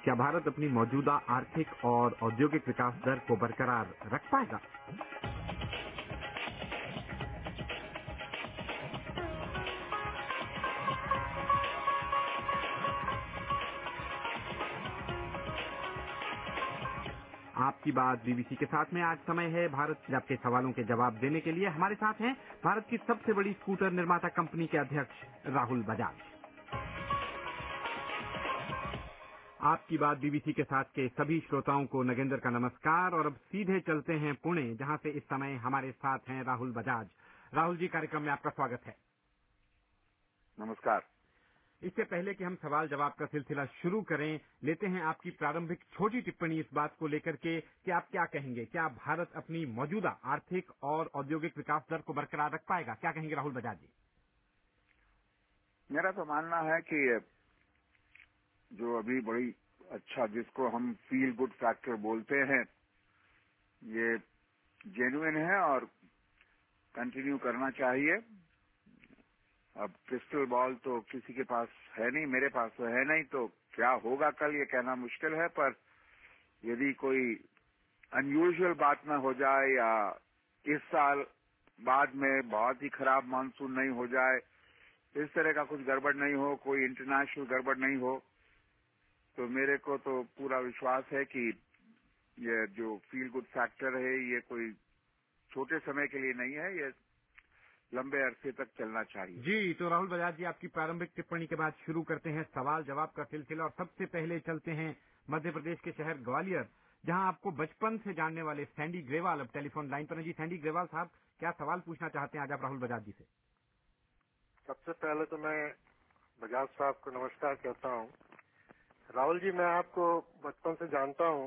क्या भारत अपनी मौजूदा आर्थिक और औद्योगिक विकास दर को बरकरार रख पाएगा? आपकी बात बीबीसी के साथ में आज समय है भारत में आपके सवालों के जवाब देने के लिए हमारे साथ हैं भारत की सबसे बड़ी स्कूटर निर्माता कंपनी के अध्यक्ष राहुल बजाज। आपकी बात बीबीसी के साथ के सभी श्रोताओं को नगेंद्र का नमस्कार और अब सीधे चलते हैं पुणे, जहां से इस समय हमारे साथ हैं राहुल बजाज। राहुल जी, कार्यक्रम में आपका स्वागत है। नमस्कार। इससे पहले कि हम सवाल जवाब का सिलसिला शुरू करें, लेते हैं आपकी प्रारंभिक छोटी टिप्पणी इस बात को लेकर के कि आप क्या कहेंगे, क्या भारत अपनी मौजूदा आर्थिक और औद्योगिक विकास दर को बरकरार रख पाएगा? क्या कहेंगे राहुल बजाज जी? मेरा तो मानना है कि जो अभी बड़ी अच्छा जिसको हम फील गुड फैक्टर बोलते हैं, ये जेन्युइन है और कंटिन्यू करना चाहिए। अब क्रिस्टल बॉल तो किसी के पास है नहीं, मेरे पास तो है नहीं, तो क्या होगा कल ये कहना मुश्किल है। पर यदि कोई अनयूजुअल बात ना हो जाए या इस साल बाद में बहुत ही खराब मानसून नहीं हो जाए, इस तरह का कुछ गड़बड़ नहीं हो, कोई इंटरनेशनल गड़बड़ नहीं हो, तो मेरे को तो पूरा विश्वास है कि ये जो फील गुड फैक्टर है ये कोई छोटे समय के लिए नहीं है, ये लंबे अरसे तक चलना चाहिए। जी, तो राहुल बजाज जी, आपकी प्रारंभिक टिप्पणी के बाद शुरू करते हैं सवाल जवाब का सिलसिला और सबसे पहले चलते हैं मध्य प्रदेश के शहर ग्वालियर, जहां आपको बचपन से जानने वाले सैंडी ग्रेवाल अब टेलीफोन लाइन पर हैं। जी सैंडी ग्रेवाल साहब, क्या सवाल पूछना चाहते हैं आज आप राहुल बजाज जी से? सबसे पहले तो मैं बजाज साहब को नमस्कार कहता हूं। राहुल जी, मैं आपको बचपन से जानता हूं।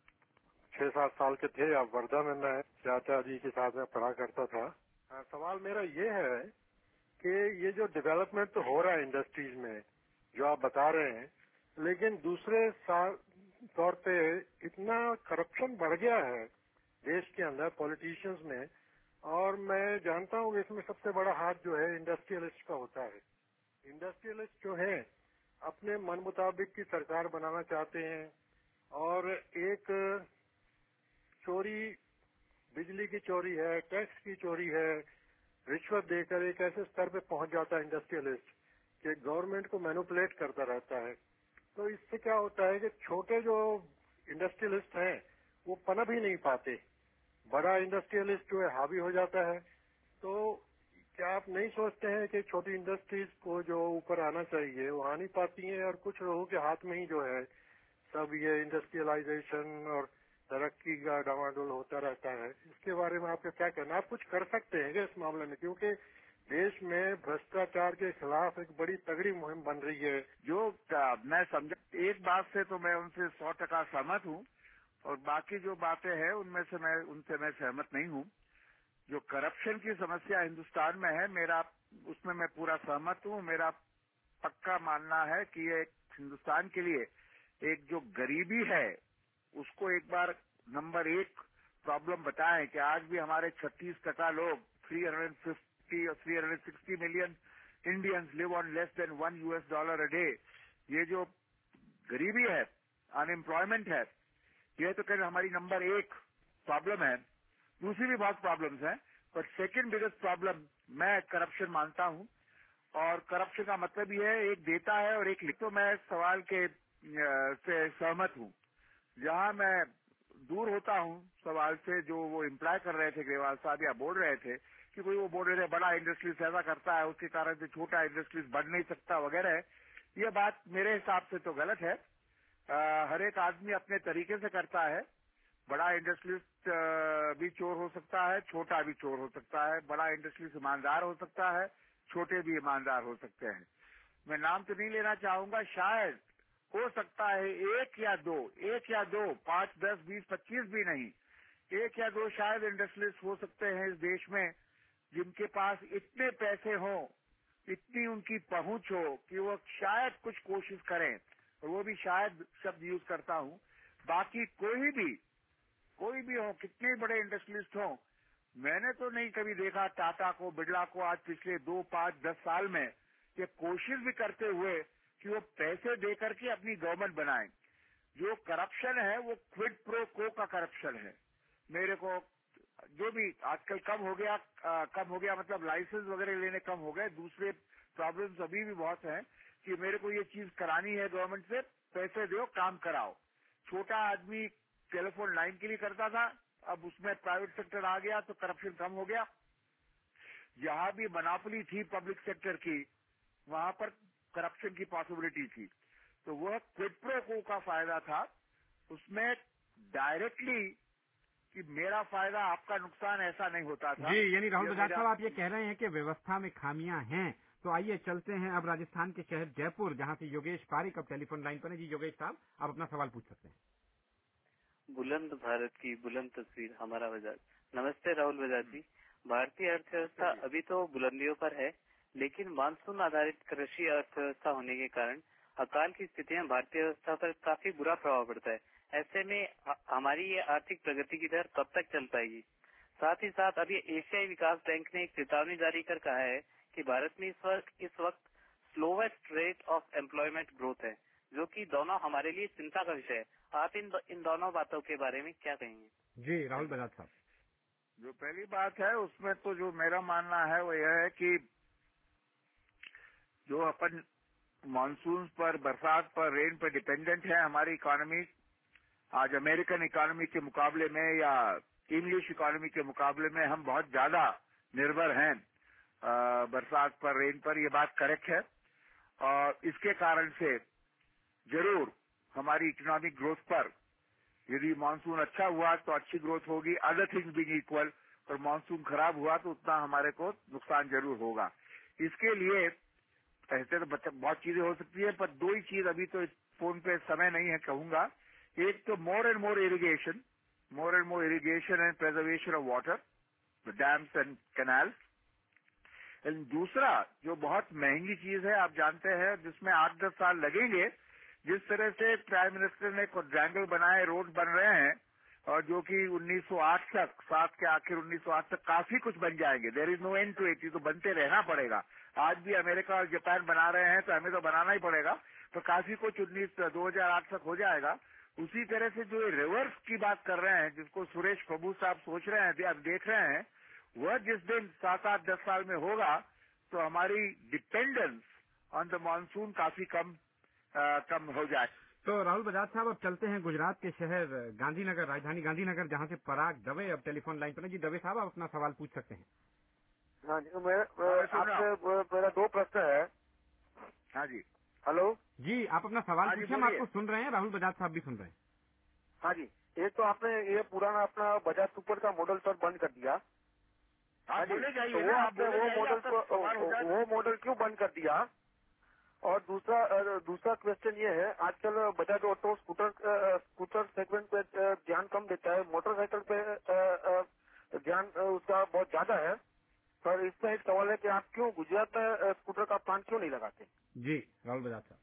6-7 साल के थे आप वर्धा में, मैं चाचा जी के साथ में पढ़ा करता था। सवाल मेरा ये है कि ये जो डेवलपमेंट तो हो रहा है इंडस्ट्रीज में, जो आप बता रहे हैं, लेकिन दूसरे तौर पे इतना करप्शन बढ़ गया है देश के अंदर पॉलिटिशियंस में, और मैं जानता हूं कि इसमें सबसे बड़ा हाथ जो है इंडस्ट्रियलिस्ट का होता है। इंडस्ट्रियलिस्ट जो है अपने मन मुताबिक की सरकार बनाना चाहते हैं, और एक चोरी, बिजली की चोरी है, टैक्स की चोरी है, रिश्वत देकर एक ऐसे स्तर पे पहुंच जाता है इंडस्ट्रियलिस्ट कि गवर्नमेंट को मैनिपुलेट करता रहता है। तो इससे क्या होता है कि छोटे जो इंडस्ट्रियलिस्ट हैं वो पनप ही नहीं पाते, बड़ा इंडस्ट्रियलिस्ट जो है हावी हो जाता है। तो क्या आप नहीं सोचते हैं कि छोटी इंडस्ट्रीज को जो ऊपर आना चाहिए वो आ नहीं पाती हैं, और कुछ लोगों के हाथ में ही जो है सब ये इंडस्ट्रियलाइजेशन और तरक्की का डामाडोल होता रहता है? इसके बारे में आपका क्या कहना? आप कुछ कर सकते हैं क्या इस मामले में? क्योंकि देश में भ्रष्टाचार के खिलाफ एक बड़ी तगड़ी मुहिम बन रही है। जो मैं समझा, एक बात से तो मैं उनसे 100% सहमत हूं, और बाकी जो बातें हैं उनसे मैं सहमत नहीं हूं। जो करप्शन की समस्या हिंदुस्तान में है, उसमें मैं पूरा सहमत हूं। मेरा पक्का मानना है कि ये हिंदुस्तान के लिए एक जो गरीबी है उसको एक बार नंबर 1 प्रॉब्लम बताएं कि आज भी हमारे 36% लोग 350 और 360 million Indians live on less than $1 a day. ये जो गरीबी है, अनएम्प्लॉयमेंट है, ये तो कहीं हमारी नंबर 1 प्रॉब्लम है। दूसरी भी बहुत प्रॉब्लम्स हैं, पर सेकंड बिगेस्ट प्रॉब्लम मैं करप्शन मानता हूं। और करप्शन का मतलब ये है, एक देता है और एक लिखता। तो मैं इस सवाल के से सहमत हूं। जहां मैं दूर होता हूं सवाल से, जो वो इम्प्लाय कर रहे थे ग्रेवाल साहब, या बोल रहे थे कि कोई वो बोल रहे थे बड़ा इंडस्ट्रीज ऐसा करता है उसके कारण से छोटा इंडस्ट्रीज बढ़ नहीं सकता वगैरह, ये बात मेरे हिसाब से तो गलत है। हर एक आदमी अपने तरीके से करता है। बड़ा इंडस्ट्रियलिस्ट भी चोर हो सकता है, छोटा भी चोर हो सकता है। बड़ा इंडस्ट्रियलिस्ट ईमानदार हो सकता है, छोटे भी ईमानदार हो सकते हैं। मैं नाम तो नहीं लेना चाहूंगा, शायद हो सकता है 1 या 2, 5, 10, 20, 25 भी नहीं, 1 या 2 शायद इंडस्ट्रियलिस्ट हो सकते हैं इस देश में, जिनके पास इतने पैसे हों, इतनी उनकी पहुंच हो कि वो शायद कुछ कोशिश करें, और वो भी शायद शब्द यूज करता हूं। बाकी कोई भी हो, कितने बड़े इंडस्ट्रियलिस्ट हो, मैंने तो नहीं कभी देखा टाटा को, बिरला को आज पिछले 2, 5, 10 साल में ये कोशिश भी करते हुए कि वो पैसे देकर के अपनी गवर्नमेंट बनाएं। जो करप्शन है वो क्विड प्रो को का करप्शन है। मेरे को जो भी आजकल कम हो गया मतलब लाइसेंस वगैरह लेने कम हो गए। दूसरे प्रॉब्लम्स अभी भी बहुत हैं कि मेरे को ये चीज करानी है गवर्नमेंट से, पैसे दो काम कराओ। छोटा आदमी टेलीफोन लाइन के लिए करता था, अब उसमें प्राइवेट सेक्टर आ गया तो करप्शन कम हो गया। जहां भी मोनोपोली थी पब्लिक सेक्टर की, वहां पर करप्शन की पॉसिबिलिटी थी। तो वह क्विड प्रो को का फायदा था उसमें डायरेक्टली कि मेरा फायदा आपका नुकसान, ऐसा नहीं होता था। जी, यानी राहुल बजाज साहब आप ये कह रहे हैं कि व्यवस्था में खामियां हैं। तो आइए चलते हैं अब राजस्थान के शहर जयपुर, जहां से योगेश पारिक अब टेलीफोन लाइन पर है। जी योगेश साहब, आप अपना सवाल पूछ सकते हैं। बुलंद भारत की बुलंद तस्वीर, हमारा बजाज। नमस्ते राहुल बजाज जी। भारतीय अर्थव्यवस्था अभी तो बुलंदियों पर है, लेकिन मानसून आधारित कृषि अर्थव्यवस्था होने के कारण अकाल की स्थितियां भारतीय व्यवस्था पर काफी बुरा प्रभाव पड़ता है। ऐसे में हमारी ये आर्थिक प्रगति की दर कब तक चल पाएगी? साथ ही साथ अभी एशियाई विकास बैंक ने एक चेतावनी जारी कर कहा है कि भारत में इस वक्त slowest rate of employment growth है, जो कि दोनों हमारे लिए चिंता का विषय है। आप इन दोनों बातों के बारे में क्या कहेंगे? जी राहुल बजाज साहब, जो पहली बात है उसमें तो जो मेरा मानना है वो यह है कि जो अपन मानसून पर, बरसात पर, रेन पर डिपेंडेंट है हमारी इकोनॉमी, आज अमेरिकन इकोनॉमी के मुकाबले में या इंग्लिश इकोनॉमी के मुकाबले में हम बहुत ज्यादा निर्भर हैं बरसात पर, रेन पर। ये बात करेक्ट है और इसके कारण से जरूर हमारी इकोनॉमिक ग्रोथ पर, यदि मानसून अच्छा हुआ तो अच्छी ग्रोथ होगी, अदर थिंग्स बीइंग इक्वल, और मानसून खराब हुआ तो उतना हमारे को नुकसान जरूर होगा। इसके लिए ऐसे तो बहुत चीजें हो सकती है, पर दो ही चीज अभी तो इस फोन पे समय नहीं है कहूंगा। एक तो more and more irrigation and preservation of water, dams and canals. And दूसरा जो बहुत महंगी चीज है, आप जानते हैं, जिसमें 8-10 साल लगेंगे, जिस तरह से प्राइम मिनिस्टर ने क्वाड्रेंगल बनाए, रोड बन रहे हैं, और जो कि 1908 तक, 7 के आखिर 1908 तक काफी कुछ बन जाएंगे। There is no end to it, तो बनते रहना पड़ेगा। आज भी अमेरिका और जापान बना रहे हैं तो हमें तो बनाना ही पड़ेगा, तो काफी कुछ 2008 तक हो जाएगा। उसी तरह से जो रिवर्स की बात कर रहे हैं, जिसको सुरेश प्रभु साहब सोच रहे हैं, अब देख रहे हैं, वह जिस दिन 7-8-10 साल में होगा तो हमारी डिपेंडेंस ऑन द मानसून काफी कम हो जाए। तो राहुल बजाज साहब अब चलते हैं गुजरात के शहर गांधीनगर, राजधानी गांधीनगर, जहां से पराग दवे अब टेलीफोन लाइन पर है। जी दवे साहब, आप अपना सवाल पूछ सकते हैं। हाँ जी, आपसे मेरा 2 प्रश्न है। हाँ जी, हेलो जी, आप अपना सवाल पूछिए, हम आपको सुन रहे हैं, राहुल बजाज साहब भी सुन रहे हैं। हाँ जी, एक तो आपने ये पुराना अपना बजाज सुपर का मॉडल सर बंद कर दिया। हाँ जी, तो वो आपने वो मॉडल क्यों बंद कर दिया? और दूसरा क्वेश्चन ये है, आजकल बजाज ऑटो स्कूटर सेगमेंट पे ध्यान कम देता है, मोटरसाइकिल पे ध्यान उसका बहुत ज्यादा है। पर इसमें एक सवाल है कि आप क्यों गुजरात में स्कूटर का प्लांट क्यों नहीं लगाते? जी राहुल बजाज साहब,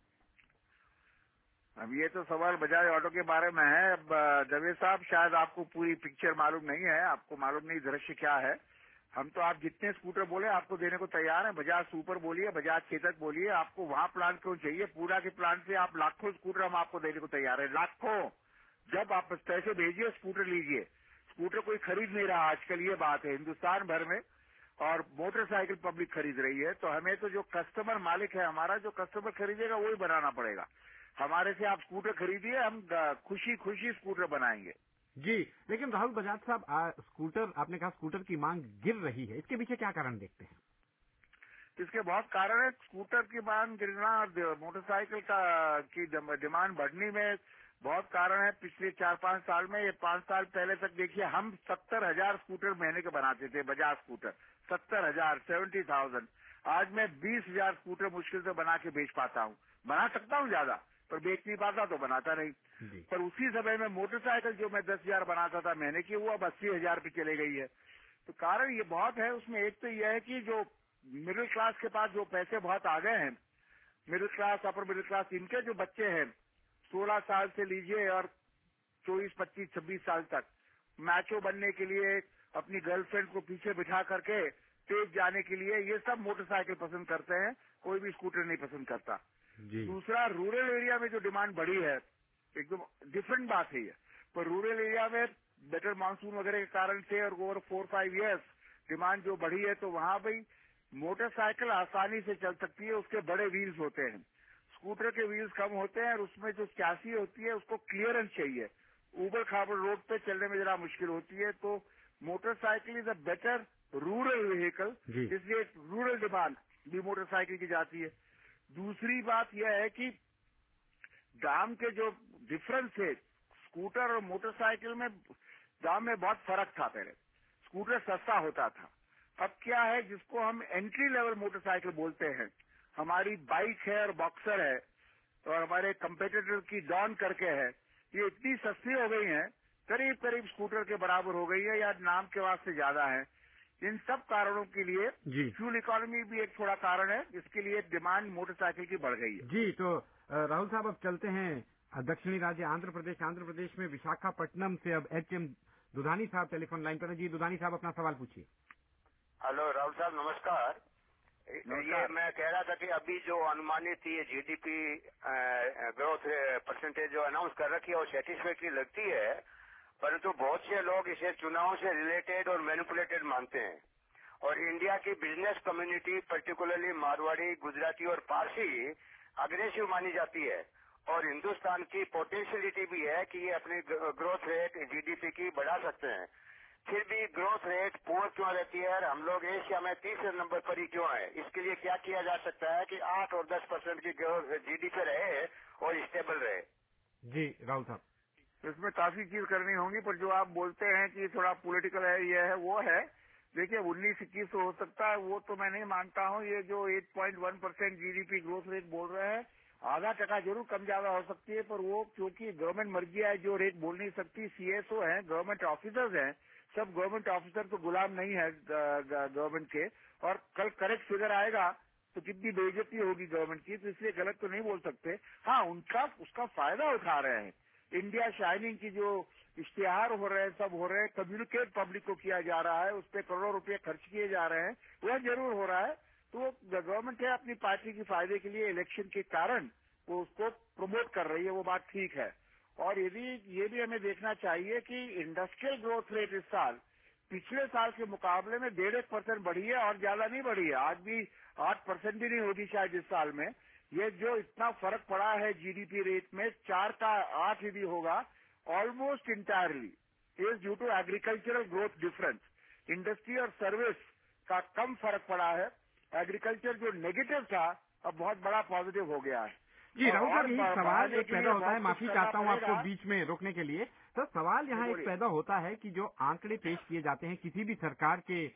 अब ये तो सवाल बजाज ऑटो के बारे में है। अब दवे साहब, शायद आपको पूरी पिक्चर मालूम नहीं है, आपको मालूम नहीं दृश्य क्या है। हम तो आप जितने स्कूटर बोले आपको देने को तैयार हैं। बजाज सुपर बोलिए, बजाज चेतक बोलिए, आपको वहाँ प्लांट क्यों चाहिए? पूरा के प्लांट से आप लाखों स्कूटर हम आपको देने को तैयार है, लाखों। जब आप पैसे भेजिए, स्कूटर लीजिए। स्कूटर कोई खरीद नहीं रहा आजकल, ये बात है हिंदुस्तान भर में, और मोटरसाइकिल पब्लिक खरीद रही है। तो हमें तो जो कस्टमर मालिक है हमारा, जो कस्टमर खरीदेगा वही बनाना पड़ेगा। हमारे से आप स्कूटर खरीदिए, हम खुशी खुशी स्कूटर बनाएंगे। जी, लेकिन राहुल बजाज साहब, स्कूटर, आपने कहा स्कूटर की मांग गिर रही है, इसके पीछे क्या कारण देखते हैं? इसके बहुत कारण है। स्कूटर की मांग गिरना और मोटरसाइकिल की डिमांड बढ़ने में बहुत कारण है। पिछले 4-5 साल में, ये 5 साल पहले तक देखिए, हम 70,000 स्कूटर महीने के बनाते थे, बजाज स्कूटर 70,000, 70,000। आज मैं 20,000 स्कूटर मुश्किल से बना के बेच पाता हूँ। बना सकता हूँ ज्यादा, पर बेच नहीं पाता तो बनाता नहीं। पर उसी समय में मोटरसाइकिल जो मैं 10,000 बनाता था महीने की, वो अब 80,000 पे चले गई है। तो कारण ये बहुत है उसमें। एक तो यह है कि जो मिडिल क्लास के पास जो पैसे बहुत आ गए हैं, middle class, upper middle class, इनके जो बच्चे हैं 16 साल से लीजिए और 24, 25, 26 साल तक, मैचो बनने के लिए अपनी गर्लफ्रेंड को पीछे बिठा करके तेज जाने के लिए ये सब मोटरसाइकिल पसंद करते हैं, कोई भी स्कूटर नहीं पसंद करता। दूसरा, रूरल एरिया में जो डिमांड बढ़ी है, एकदम डिफरेंट बात है ये। पर रूरल एरिया में बेटर मानसून वगैरह के कारण से और ओवर 4-5 इयर्स डिमांड जो बढ़ी है, तो वहां भाई मोटरसाइकिल आसानी से चल सकती है, उसके बड़े व्हील्स होते हैं। स्कूटर के व्हील्स कम होते हैं और उसमें जो चैसी होती है उसको क्लियरेंस चाहिए, ऊबड़ खाबड़ रोड पे चलने में जरा मुश्किल होती है। तो motorcycle is a better rural vehicle, इसलिए रूरल डिमांड भी मोटरसाइकिल की जाती है। दूसरी बात यह है कि दाम के जो डिफरेंस है स्कूटर और मोटरसाइकिल में, दाम में बहुत फर्क था। पहले स्कूटर सस्ता होता था, अब क्या है, जिसको हम एंट्री लेवल मोटरसाइकिल बोलते हैं, हमारी बाइक है और बॉक्सर है और हमारे कंपेटिटर की डॉन करके है, ये इतनी सस्ती हो गई है, करीब करीब स्कूटर के बराबर हो गई है या नाम के वास्ते ज्यादा है। इन सब कारणों के लिए फ्यूल इकोनॉमी भी एक थोड़ा कारण है, जिसके लिए डिमांड मोटरसाइकिल की बढ़ गई है। जी, तो राहुल साहब अब चलते हैं दक्षिणी राज्य आंध्र प्रदेश में विशाखापट्टनम से अब एचएम दुधानी साहब टेलीफोन लाइन पर हैं। जी दुधानी साहब, अपना सवाल पूछिए। हेलो राहुल साहब, नमस्कार। ये मैं कह रहा था कि अभी जो अनुमानित ये जीडीपी ग्रोथ परसेंटेज जो अनाउंस कर रखी है वो सेटिस्फैक्ट्री लगती है, परंतु बहुत से लोग इसे चुनाव से रिलेटेड और मैनिपुलेटेड मानते हैं। और इंडिया की business community particularly Marwari, Gujarati और पारसी अग्रेसिव मानी जाती है और हिंदुस्तान की पोटेंशियलिटी भी है कि ये अपनी ग्रोथ रेट जीडीपी की बढ़ा सकते हैं। फिर भी ग्रोथ रेट पुअर क्यों रहती है और हम लोग एशिया में तीसरे नंबर पर ही क्यों है? इसके लिए क्या किया जा सकता है कि 8 और 10% की ग्रोथ जीडीपी रहे और स्टेबल रहे? जी राहुल साहब, इसमें काफी चीज करनी होंगी, पर जो आप बोलते हैं कि थोड़ा पॉलिटिकल है, ये है वो है। देखिए 19-21 हो सकता है, वो तो मैं नहीं मानता हूँ। ये जो 8.1% जीडीपी ग्रोथ रेट बोल रहे हैं, आधा टका जरूर कम ज्यादा हो सकती है, पर वो क्योंकि गवर्नमेंट मर्जी है, जो रेट बोल नहीं सकती। सीएसओ है, गवर्नमेंट ऑफिसर्स हैं, सब गवर्नमेंट ऑफिसर तो गुलाम नहीं है गवर्नमेंट के, और कल करेक्ट फिगर आएगा तो कितनी बेइज्जती होगी गवर्नमेंट की, तो इसलिए गलत तो नहीं बोल सकते। हाँ, उसका फायदा उठा रहे हैं। इंडिया शाइनिंग की जो इश्तिहार हो रहे हैं, सब हो रहे हैं, कम्युनिकेट पब्लिक को किया जा रहा है, उस पर करोड़ों रुपए खर्च किए जा रहे हैं, वह जरूर हो रहा है। तो गवर्नमेंट है अपनी पार्टी के फायदे के लिए इलेक्शन के कारण वो उसको प्रमोट कर रही है, वो बात ठीक है। और यदि ये भी हमें देखना चाहिए कि इंडस्ट्रियल ग्रोथ रेट इस साल पिछले साल के मुकाबले में 1.5% बढ़ी है और ज्यादा नहीं बढ़ी है। आज भी 8% भी नहीं होगी शायद इस साल में। ये जो इतना फर्क पड़ा है जीडीपी रेट में, 4 का 8 यदि होगा, almost entirely is due to agricultural growth difference. Industry और सर्विस का कम फर्क पड़ा है। एग्रीकल्चर जो नेगेटिव था अब बहुत बड़ा पॉजिटिव हो गया है। जी राहुल साहब, यही सवाल एक पैदा होता है, माफी चाहता हूँ आपको बीच में रोकने के लिए। तो सवाल यहाँ एक पैदा होता है कि जो आंकड़े पेश किए जाते हैं किसी भी सरकार के,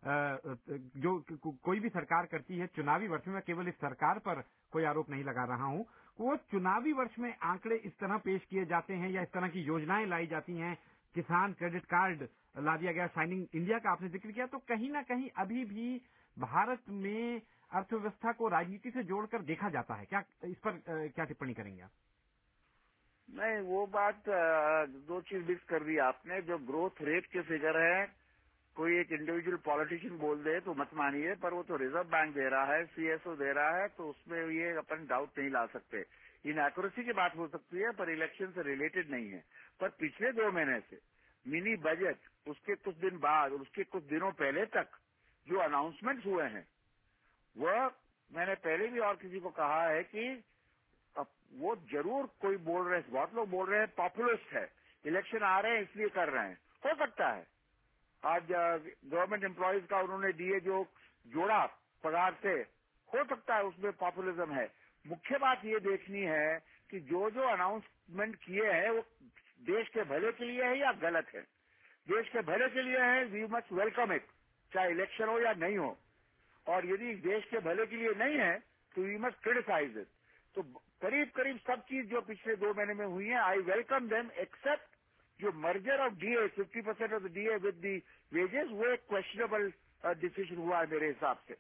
जो कोई भी सरकार करती है चुनावी वर्ष में, केवल इस सरकार पर कोई आरोप नहीं लगा रहा हूँ, वो चुनावी वर्ष में आंकड़े इस तरह पेश किए जाते हैं या इस तरह की योजनाएं लाई जाती हैं, किसान क्रेडिट कार्ड ला दिया गया, शाइनिंग इंडिया का आपने जिक्र किया, तो कहीं ना कहीं अभी भी भारत में अर्थव्यवस्था को राजनीति से जोड़कर देखा जाता है। क्या इस पर क्या टिप्पणी करेंगे आप? नहीं, वो बात दो चीज मिक्स कर दी आपने। जो ग्रोथ रेट के फिगर है, कोई एक इंडिविजुअल पॉलिटिशियन बोल दे तो मत मानिए, पर वो तो रिजर्व बैंक दे रहा है, सीएसओ दे रहा है, तो उसमें ये अपन डाउट नहीं ला सकते। इनएक्यूरेसी की बात हो सकती है, पर इलेक्शन से रिलेटेड नहीं है। पर पिछले 2 महीने से मिनी बजट, उसके कुछ दिन बाद और उसके कुछ दिनों पहले तक जो अनाउंसमेंट्स हुए हैं, वह मैंने पहले भी और किसी को कहा है कि वो जरूर कोई बोल रहे हैं, बहुत लोग बोल रहे हैं पॉपुलिस्ट है, इलेक्शन आ रहे हैं इसलिए कर रहे हैं। हो सकता है आज गवर्नमेंट एम्प्लॉयज का उन्होंने डीए जो जोड़ा पगार से, हो सकता है उसमें पॉपुलिज्म है। मुख्य बात ये देखनी है कि जो जो अनाउंसमेंट किए हैं वो देश के भले के लिए है या गलत है। देश के भले के लिए है, वी मस्ट वेलकम इट, चाहे इलेक्शन हो या नहीं हो। और यदि देश के भले के लिए नहीं है तो वी मस्ट क्रिटिसाइज इट। तो करीब करीब सब चीज जो पिछले 2 महीने में हुई है, आई वेलकम देम, एक्सेप्ट जो merger of DA, 50% of the DA with the wages, वो एक क्वेश्चनेबल डिसीजन हुआ है मेरे हिसाब से।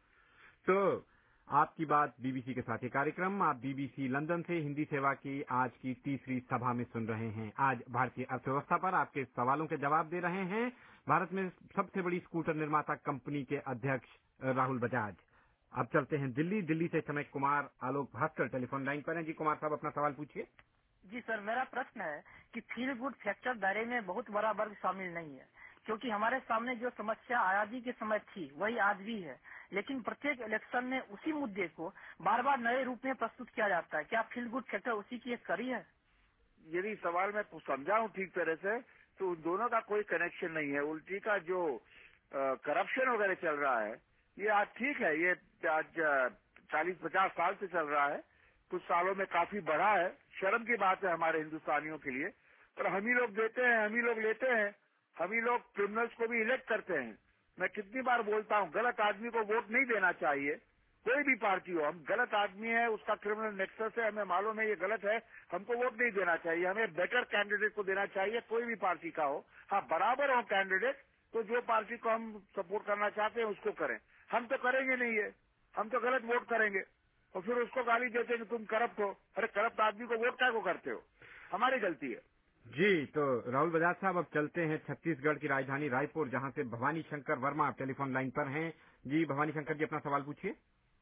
तो आपकी बात बीबीसी के साथ ये कार्यक्रम आप बीबीसी लंदन से हिंदी सेवा की आज की तीसरी सभा में सुन रहे हैं। आज भारतीय अर्थव्यवस्था पर आपके सवालों के जवाब दे रहे हैं भारत में सबसे बड़ी स्कूटर निर्माता कंपनी के अध्यक्ष राहुल बजाज। अब चलते हैं दिल्ली से चमक कुमार आलोक भास्कर टेलीफोन लाइन पर हैं। जी कुमार साहब, अपना सवाल पूछिए। जी सर, मेरा प्रश्न है कि फील गुड फैक्टर दायरे में बहुत बड़ा वर्ग शामिल नहीं है, क्योंकि हमारे सामने जो समस्या आजादी के समय थी वही आज भी है, लेकिन प्रत्येक इलेक्शन में उसी मुद्दे को बार बार नए रूप में प्रस्तुत किया जाता है। क्या फील गुड फैक्टर उसी की एक कड़ी है? यदि सवाल मैं समझा हूँ ठीक तरह से, तो उन दोनों का कोई कनेक्शन नहीं है। उल्टी का जो करप्शन वगैरह चल रहा है, ये आज ठीक है, ये आज 40-50 साल से चल रहा है, कुछ सालों में काफी बढ़ा है। शर्म की बात है हमारे हिंदुस्तानियों के लिए, पर हम ही लोग देते हैं, हम ही लोग लेते हैं, हम ही लोग क्रिमिनल्स को भी इलेक्ट करते हैं। मैं कितनी बार बोलता हूँ, गलत आदमी को वोट नहीं देना चाहिए, कोई भी पार्टी हो। हम गलत आदमी है, उसका क्रिमिनल नेक्सस है, हमें मालूम है ये गलत है, हमको वोट नहीं देना चाहिए, हमें बेटर कैंडिडेट को देना चाहिए, कोई भी पार्टी का हो। हाँ, बराबर हो कैंडिडेट, तो जो पार्टी को हम सपोर्ट करना चाहते हैं उसको करें। हम तो करेंगे नहीं है, हम तो गलत वोट करेंगे और फिर उसको गाली देते हैं कि तुम करप्ट हो। अरे करप्ट आदमी को वोट क्या को करते हो? हमारी गलती है। जी, तो राहुल बजाज साहब, अब चलते हैं छत्तीसगढ़ की राजधानी रायपुर, जहां से भवानी शंकर वर्मा टेलीफोन लाइन पर हैं। जी भवानी शंकर जी, अपना सवाल पूछिए।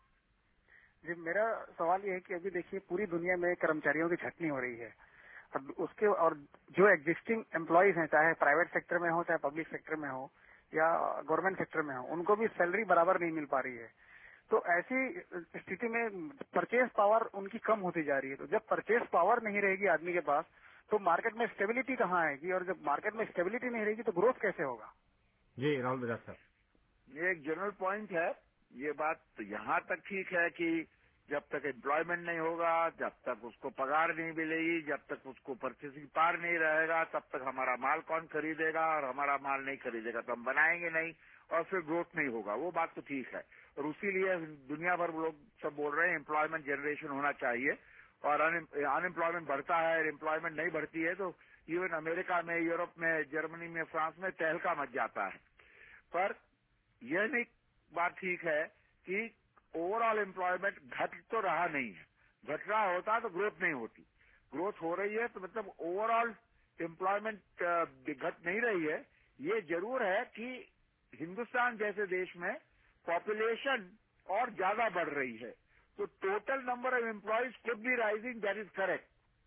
जी, मेरा सवाल ये है कि अभी देखिए पूरी दुनिया में कर्मचारियों की छटनी हो रही है, अब उसके और जो एग्जिस्टिंग एम्प्लॉयज हैं, चाहे प्राइवेट सेक्टर में हो, चाहे पब्लिक सेक्टर में हो या गवर्नमेंट सेक्टर में हो, उनको भी सैलरी बराबर नहीं मिल पा रही है। तो ऐसी स्थिति में परचेज पावर उनकी कम होती जा रही है। तो जब परचेज पावर नहीं रहेगी आदमी के पास, तो मार्केट में स्टेबिलिटी कहाँ आएगी, और जब मार्केट में स्टेबिलिटी नहीं रहेगी तो ग्रोथ कैसे होगा? जी राहुल बजाज साहब, ये एक जनरल पॉइंट है। ये बात तो यहाँ तक ठीक है कि जब तक एम्प्लॉयमेंट नहीं होगा, जब तक उसको पगार नहीं मिलेगी, जब तक उसको परचेसिंग पावर नहीं रहेगा, तब तक हमारा माल कौन खरीदेगा, और हमारा माल नहीं खरीदेगा तो हम बनाएंगे नहीं और फिर ग्रोथ नहीं होगा। वो बात तो ठीक है, और उसीलिए दुनिया भर लोग सब बोल रहे हैं एम्प्लॉयमेंट जनरेशन होना चाहिए। और अनएम्प्लॉयमेंट बढ़ता है, एम्प्लॉयमेंट नहीं बढ़ती है तो इवन अमेरिका में, यूरोप में, जर्मनी में, फ्रांस में तहलका मच जाता है। पर यह नहीं बात ठीक है कि ओवरऑल एम्प्लॉयमेंट घट तो रहा नहीं है। घट रहा होता तो ग्रोथ नहीं होती, ग्रोथ हो रही है, तो मतलब ओवरऑल एम्प्लॉयमेंट घट नहीं रही है। ये जरूर है कि हिंदुस्तान जैसे देश में पॉपुलेशन और ज्यादा बढ़ रही है, तो total number of employees could be rising, that is correct,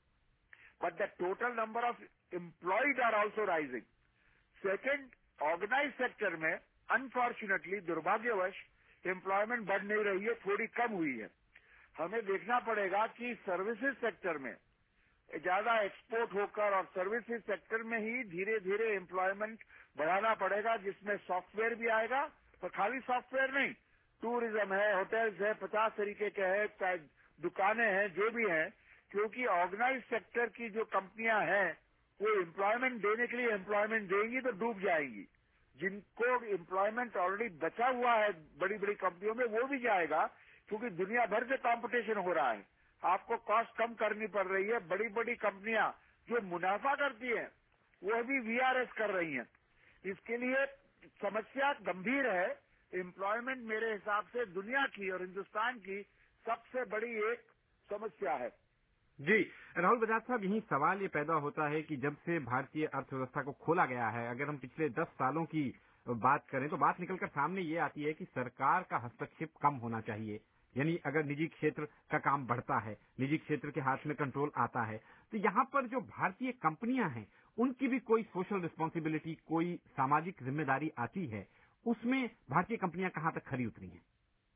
but the total number of employees are also rising. Second, organise sector में अनफॉर्चुनेटली, दुर्भाग्यवश, एम्प्लॉयमेंट बढ़ नहीं रही है, थोड़ी कम हुई है। हमें देखना पड़ेगा कि सर्विसेज सेक्टर में ज्यादा एक्सपोर्ट होकर और सर्विसेज सेक्टर में ही धीरे धीरे एम्प्लॉयमेंट बढ़ाना पड़ेगा, जिसमें सॉफ्टवेयर भी आएगा। तो खाली सॉफ्टवेयर नहीं, टूरिज्म है, होटल्स है, 50 तरीके के है, दुकानें हैं, जो भी हैं, क्योंकि ऑर्गेनाइज सेक्टर की जो कंपनियां हैं वो एम्प्लॉयमेंट देने के लिए एम्प्लॉयमेंट देंगी तो डूब जाएंगी। जिनको एम्प्लॉयमेंट ऑलरेडी बचा हुआ है बड़ी बड़ी कंपनियों में, वो भी जाएगा, क्योंकि दुनिया भर से कंपटीशन हो रहा है। आपको कॉस्ट कम करनी पड़ रही है। बड़ी बड़ी कंपनियां जो मुनाफा करती हैं वो भी वीआरएस कर रही हैं। इसके लिए समस्या गंभीर है। एम्प्लॉयमेंट मेरे हिसाब से दुनिया की और हिंदुस्तान की सबसे बड़ी एक समस्या है। जी राहुल बजाज साहब, यही सवाल ये पैदा होता है कि जब से भारतीय अर्थव्यवस्था को खोला गया है, अगर हम पिछले 10 सालों की बात करें तो बात निकलकर सामने ये आती है कि सरकार का हस्तक्षेप कम होना चाहिए। यानी अगर निजी क्षेत्र का काम बढ़ता है, निजी क्षेत्र के हाथ में कंट्रोल आता है, तो यहाँ पर जो भारतीय कंपनियां हैं उनकी भी कोई सोशल रिस्पॉन्सिबिलिटी, कोई सामाजिक जिम्मेदारी आती है, उसमें भारतीय कंपनियां कहाँ तक खरी उतरी हैं?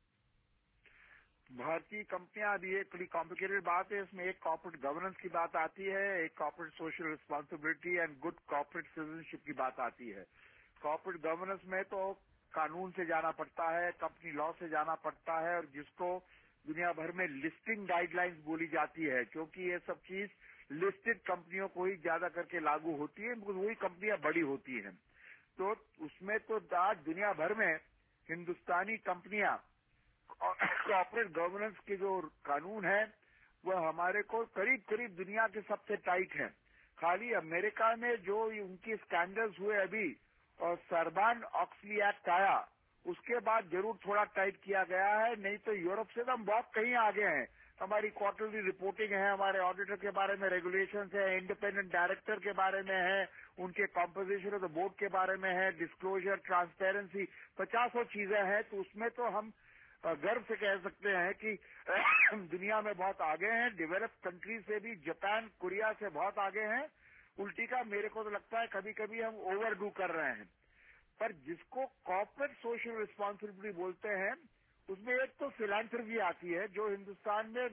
भारतीय कंपनियां अभी एक बड़ी कॉम्प्लिकेटेड बात है। इसमें एक कॉर्पोरेट गवर्नेंस की बात आती है, एक corporate social responsibility and good corporate citizenship की बात आती है। कॉर्पोरेट गवर्नेंस में तो कानून से जाना पड़ता है, कंपनी लॉ से जाना पड़ता है, और जिसको दुनिया भर में लिस्टिंग गाइडलाइंस बोली जाती है, क्योंकि ये सब चीज लिस्टेड कंपनियों को ही ज्यादा करके लागू होती है, बिकॉज वही कंपनियां बड़ी होती हैं। तो उसमें तो आज दुनिया भर में हिंदुस्तानी कंपनियां कॉर्पोरेट गवर्नेंस के जो कानून है वो हमारे को करीब करीब दुनिया के सबसे टाइट हैं। खाली अमेरिका में जो उनकी स्कैंडल्स हुए अभी और सरबान ऑक्सली एक्ट आया, उसके बाद जरूर थोड़ा टाइट किया गया है, नहीं तो यूरोप से तो हम बहुत कहीं आगे हैं। हमारी क्वार्टरली रिपोर्टिंग है, हमारे ऑडिटर के बारे में रेगुलेशंस है, इंडिपेंडेंट डायरेक्टर के बारे में है, उनके कॉम्पोजिशन ऑफ द बोर्ड के बारे में है, डिस्क्लोजर, ट्रांसपेरेंसी, 50 चीजें हैं। तो उसमें तो हम गर्व से कह सकते हैं कि दुनिया में बहुत आगे हैं, डेवलप्ड कंट्री से भी, जापान, कोरिया से बहुत आगे हैं। उल्टी का मेरे को तो लगता है कभी कभी हम ओवरडू कर रहे हैं। पर जिसको कॉर्पोरेट सोशल रिस्पॉन्सिबिलिटी बोलते हैं, उसमें एक तो फिलैंथ्रोपी आती है, जो हिंदुस्तान में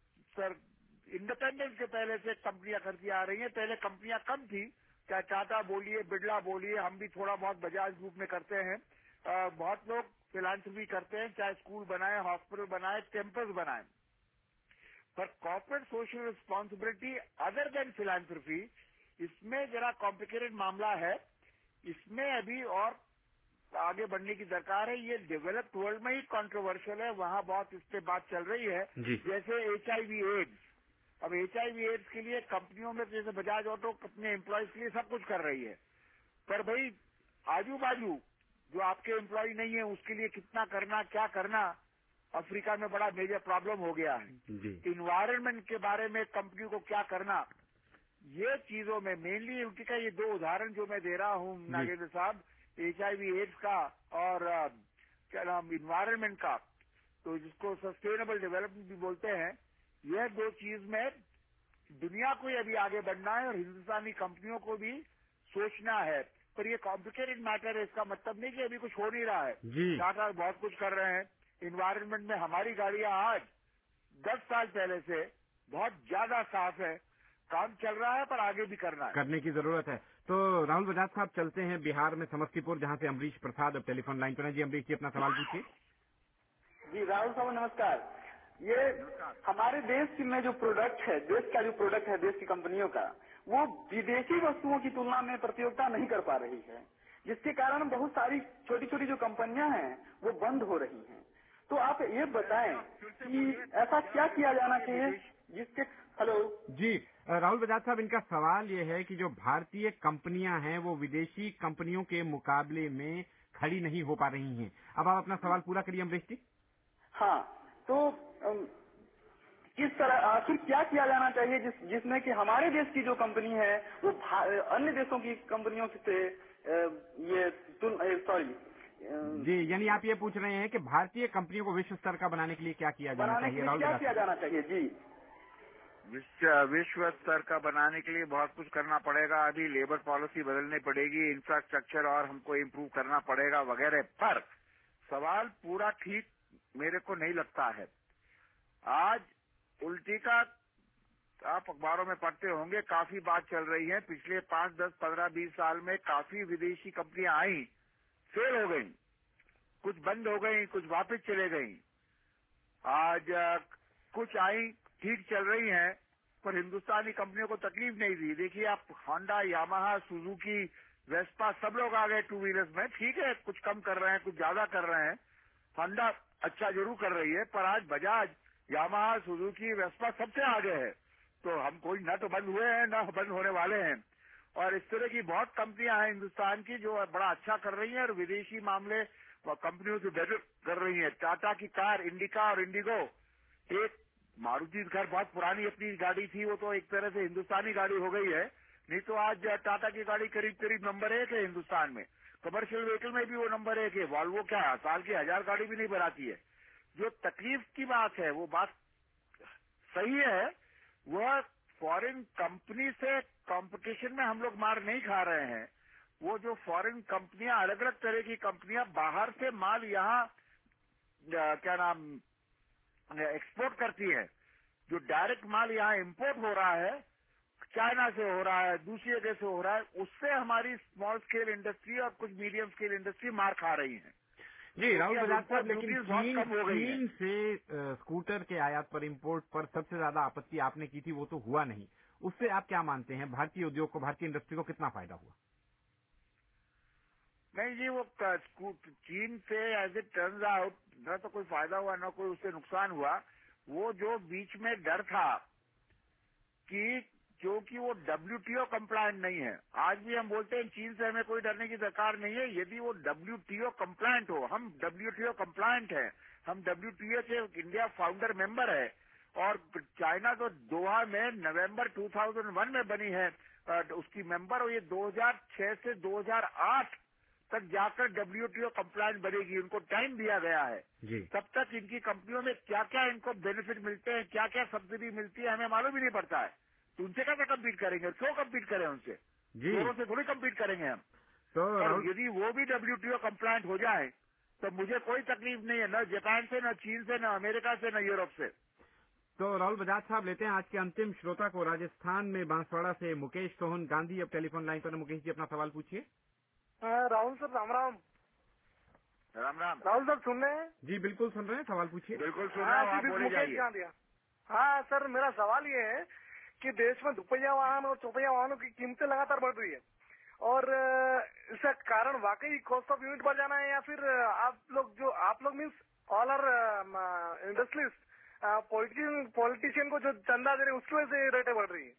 इंडिपेंडेंस के पहले से कंपनियां करती आ रही हैं। पहले कंपनियां कम थी, चाहे टाटा बोलिए, बिरला बोलिए, हम भी थोड़ा बहुत बजाज ग्रुप में करते हैं। बहुत लोग फिलैंथ्रोपी करते हैं, चाहे स्कूल बनाए, हॉस्पिटल बनाए, टेम्पल्स बनाए। पर corporate social responsibility other than philanthropy, इसमें जरा कॉम्प्लिकेटेड मामला है। इसमें अभी और आगे बढ़ने की दरकार है। ये डेवलप्ड वर्ल्ड में ही कंट्रोवर्शियल है, वहां बहुत इस पे बात चल रही है। जैसे HIV एड्स, अब HIV एड्स के लिए कंपनियों में जैसे बजाज ऑटो अपने एम्प्लॉयज के लिए सब कुछ कर रही है, पर भाई आजू बाजू जो आपके एम्प्लॉय नहीं है उसके लिए कितना करना, क्या करना, अफ्रीका में बड़ा मेजर प्रॉब्लम हो गया है। इन्वायरमेंट के बारे में कंपनी को क्या करना, ये चीजों में मेनली उनकी का ये 2 उदाहरण जो मैं दे रहा हूँ नागेंद्र साहब, HIV एड्स का और क्या नाम इन्वायरमेंट का, तो जिसको सस्टेनेबल डेवलपमेंट भी बोलते हैं, यह 2 चीज में दुनिया को अभी आगे बढ़ना है और हिंदुस्तानी कंपनियों को भी सोचना है। पर ये कॉम्प्लिकेटेड मैटर है, इसका मतलब नहीं कि अभी कुछ हो नहीं रहा है। टाटा बहुत कुछ कर रहे हैं इन्वायरमेंट में। हमारी गाड़ियां आज 10 साल पहले से बहुत ज्यादा साफ है, काम चल रहा है, पर आगे भी करने की जरूरत है। तो राहुल बजाज साहब चलते हैं बिहार में समस्तीपुर, जहां से अमरीश प्रसाद अब टेलीफोन लाइन पर हैं। जी अमरीश जी, अपना सवाल पूछिए। जी राहुल साहब नमस्कार। ये हमारे देश में जो प्रोडक्ट है, देश का जो प्रोडक्ट है देश की कंपनियों का, वो विदेशी वस्तुओं की तुलना में प्रतियोगिता नहीं कर पा रही है, जिसके कारण बहुत सारी छोटी छोटी जो कंपनियां हैं वो बंद हो रही हैं। तो आप ये बताएं कि ऐसा क्या किया जाना चाहिए जिसके जी राहुल बजाज साहब, इनका सवाल ये है कि जो भारतीय कंपनियां हैं वो विदेशी कंपनियों के मुकाबले में खड़ी नहीं हो पा रही हैं। अब आप अपना सवाल पूरा करिए अमरीश जी। हाँ, तो किस तरह आखिर क्या किया जाना चाहिए जिसमें कि हमारे देश की जो कंपनी है वो अन्य देशों की कंपनियों से जी, यानी आप ये पूछ रहे हैं कि भारतीय कंपनियों को विश्व स्तर का बनाने के लिए क्या किया जाना चाहिए? राहुल क्या किया जाना चाहिए? जी, विश्व स्तर का बनाने के लिए बहुत कुछ करना पड़ेगा। अभी लेबर पॉलिसी बदलनी पड़ेगी, इंफ्रास्ट्रक्चर और हमको इम्प्रूव करना पड़ेगा वगैरह। पर सवाल पूरा ठीक मेरे को नहीं लगता है। आज उल्टी का आप अखबारों में पढ़ते होंगे, काफी बात चल रही है। पिछले 5, 10, 15, 20 साल में काफी विदेशी कंपनियां आई, फेल हो गई, कुछ बंद हो गई, कुछ वापस चले गई। आज कुछ आई ठीक चल रही हैं, पर हिंदुस्तानी कंपनियों को तकलीफ नहीं दी। देखिए आप, होंडा, यामाहा, सुजुकी, वेस्पा, सब लोग आ गए 2 व्हीलर्स में। ठीक है, कुछ कम कर रहे हैं, कुछ ज्यादा कर रहे हैं। होंडा अच्छा जरूर कर रही है, पर आज बजाज, यामाहा, सुजुकी, वेस्पा सबसे आगे है। तो हम कोई न तो बंद हुए हैं, न बंद होने वाले हैं। और इस तरह की बहुत कंपनियां हैं हिंदुस्तान की जो बड़ा अच्छा कर रही हैं और विदेशी मामले कंपनियों से बेटर कर रही हैं। टाटा की कार, इंडिका और इंडिगो, एक मारुति खैर बहुत पुरानी अपनी गाड़ी थी, वो तो एक तरह से हिंदुस्तानी गाड़ी हो गई है। नहीं तो आज टाटा की गाड़ी करीब करीब नंबर 1 है हिंदुस्तान में। कमर्शियल व्हीकल में भी वो नंबर 1 है। वॉल्वो क्या साल की 1000 गाड़ी भी नहीं बनाती है। जो तकलीफ की बात है वो बात सही है, वह फॉरेन कंपनी से कंपटीशन में हम लोग मार नहीं खा रहे हैं। वो जो फॉरेन कंपनियां, अलग अलग तरह की कंपनियां बाहर से माल यहाँ क्या नाम एक्सपोर्ट करती है, जो डायरेक्ट माल यहाँ इंपोर्ट हो रहा है, चाइना से हो रहा है, दूसरी जगह से हो रहा है, उससे हमारी स्मॉल स्केल इंडस्ट्री और कुछ मीडियम स्केल इंडस्ट्री मार खा रही है। जी राहुल बजाज साहब, लेकिन चीन से स्कूटर के आयात पर, इंपोर्ट पर सबसे ज्यादा आपत्ति आपने की थी, वो तो हुआ नहीं। उससे आप क्या मानते हैं, भारतीय उद्योग को, भारतीय इंडस्ट्री को कितना फायदा हुआ? नहीं जी, वो चीन से एज इट टर्न्स आउट न तो कोई फायदा हुआ, न कोई उससे नुकसान हुआ। वो जो बीच में डर था कि क्योंकि वो WTO कंप्लायंट नहीं है, आज भी हम बोलते हैं चीन से हमें कोई डरने की दरकार नहीं है। यदि वो WTO कंप्लायंट हो, हम WTO कंप्लायंट है, हम WTO के इंडिया फाउंडर मेंबर है, और चाइना तो दोहा में नवंबर 2001 में बनी है उसकी मेंबर, और ये 2006 से 2008 तक जाकर WTO कंप्लायंट बनेगी, उनको टाइम दिया गया है जी। तब तक इनकी कंपनियों में क्या क्या इनको बेनिफिट मिलते हैं, क्या क्या सब्सिडी मिलती है, हमें मालूम ही नहीं पड़ता है। तो उनसे कैसे कम्पीट करेंगे, क्यों कम्पीट करें उनसे, जोरों से थोड़ी कम्पीट करेंगे हम। तो और यदि वो भी WTO कंप्लायंट हो जाए तो मुझे कोई तकलीफ नहीं है, न जापान से, न चीन से, न अमेरिका से, न यूरोप से। तो राहुल बजाज साहब, लेते हैं आज के अंतिम श्रोता को, राजस्थान में बांसवाड़ा से मुकेश सोहन गांधी अब टेलीफोन लाइन पर। मुकेश जी, अपना सवाल पूछिए। राहुल सर, राम राम। राम राम। राहुल सर, सुन रहे हैं? जी बिल्कुल सुन रहे हैं, सवाल पूछिए। बिल्कुल सुन रहे हैं, आप बोले जाइए। हाँ सर, मेरा सवाल ये है कि देश में दुपहिया वाहन और चौपहिया वाहनों की कीमतें लगातार बढ़ रही है और इसका कारण वाकई कॉस्ट ऑफ यूनिट बढ़ जाना है या फिर आप लोग means all are industries politician को जो चंदा दे रहे हैं उसकी वजह से रेटें बढ़ रही है।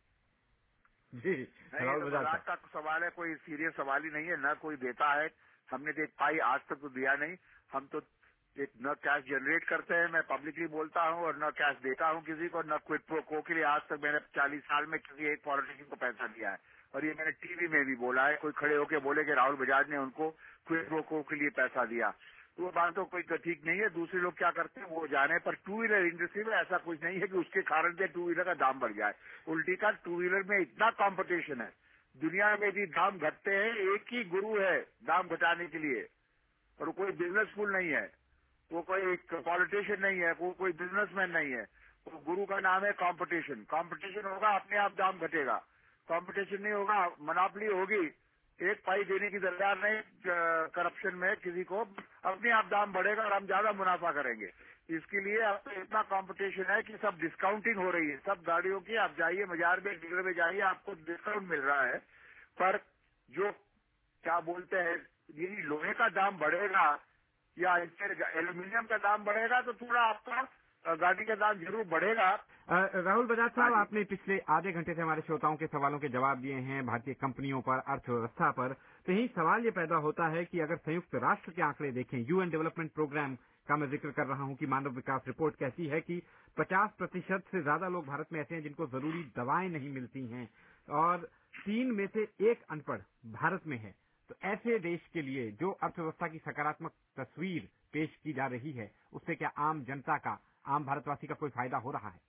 जी राहुल बजाज मजाक का सवाल है, कोई सीरियस सवाल ही नहीं है, न कोई देता है। हमने देख पाई आज तक तो दिया नहीं। हम तो एक न कैश जनरेट करते हैं, मैं पब्लिकली बोलता हूँ, और न कैश देता हूँ किसी को, न क्विड प्रो को के लिए आज तक मैंने 40 साल में किसी एक पॉलिटिशियन को पैसा दिया है। और ये मैंने टीवी में भी बोला है, कोई खड़े होकर बोले कि राहुल बजाज ने उनको क्विड प्रो को के लिए पैसा दिया, तो वो बात तो कोई ठीक नहीं है। दूसरे लोग क्या करते हैं, वो जाने पर टू व्हीलर इंडस्ट्री में ऐसा कुछ नहीं है कि उसके कारण से टू व्हीलर का दाम बढ़ जाए। उल्टी का टू व्हीलर में इतना कंपटीशन है, दुनिया में भी दाम घटते हैं, एक ही गुरु है दाम घटाने के लिए, और कोई बिजनेसफुल नहीं है, वो कोई पॉलिटिशियन नहीं है, वो कोई बिजनेसमैन नहीं है, वो गुरु का नाम है कंपटीशन। कंपटीशन होगा, अपने आप दाम घटेगा। कंपटीशन नहीं होगा, मोनोपोली होगी, एक पाई देने की दरकार नहीं करप्शन में किसी को, अपने आप दाम बढ़ेगा और हम ज्यादा मुनाफा करेंगे। इसके लिए अब तो इतना कंपटीशन है कि सब डिस्काउंटिंग हो रही है, सब गाड़ियों की। आप जाइए बाजार में, डीलर में जाइए, आपको डिस्काउंट मिल रहा है। पर जो क्या बोलते हैं, यदि लोहे का दाम बढ़ेगा या एल्यूमिनियम का दाम बढ़ेगा तो थोड़ा आपका गाड़ी का दाम जरूर बढ़ेगा। राहुल बजाज साहब, आपने पिछले आधे घंटे से हमारे श्रोताओं के सवालों के जवाब दिए हैं भारतीय कंपनियों पर, अर्थव्यवस्था पर। तो यही सवाल ये पैदा होता है कि अगर संयुक्त राष्ट्र के आंकड़े देखें, यूएन डेवलपमेंट प्रोग्राम का मैं जिक्र कर रहा हूं कि मानव विकास रिपोर्ट कहती है कि 50% से ज्यादा लोग भारत में ऐसे हैं जिनको जरूरी दवाएं नहीं मिलती हैं, और 3 में से 1 अनपढ़ भारत में है। तो ऐसे देश के लिए जो अर्थव्यवस्था की सकारात्मक तस्वीर पेश की जा रही है, उससे क्या आम जनता का, आम भारतवासी का कोई फायदा हो रहा है?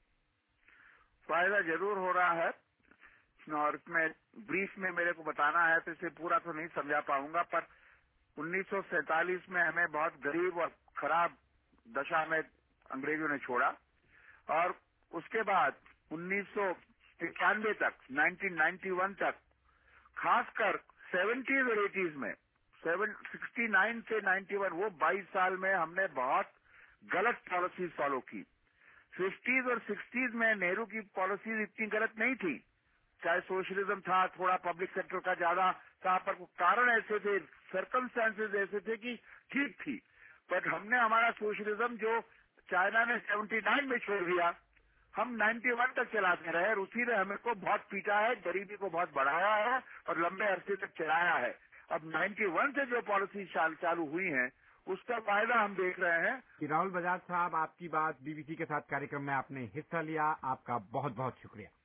फायदा जरूर हो रहा है, और इसमें ब्रीफ में मेरे को बताना है तो इसे पूरा तो नहीं समझा पाऊंगा। पर 1947 में हमें बहुत गरीब और खराब दशा में अंग्रेजों ने छोड़ा, और उसके बाद 1991 तक, 1991 तक, खासकर 70s और 80s में, 69 से 91, वो 22 साल में हमने बहुत गलत पॉलिसीज फॉलो की। 50s और 60s में नेहरू की पॉलिसीज इतनी गलत नहीं थी, चाहे सोशलिज्म था, थोड़ा पब्लिक सेक्टर का ज्यादा था, पर कारण ऐसे थे, सर्कमस्टेंसेस ऐसे थे कि ठीक थी। बट हमने हमारा सोशलिज्म जो चाइना ने 79 में छोड़ दिया, हम 91 तक चलाते रहे, और उसी ने हमें को बहुत पीटा है, गरीबी को बहुत बढ़ाया है और लंबे अरसे तक चलाया है। अब 91 से जो पॉलिसी चालू हुई है, उसका फायदा हम देख रहे हैं। कि राहुल बजाज साहब, आपकी बात बीबीसी के साथ कार्यक्रम में आपने हिस्सा लिया, आपका बहुत बहुत शुक्रिया।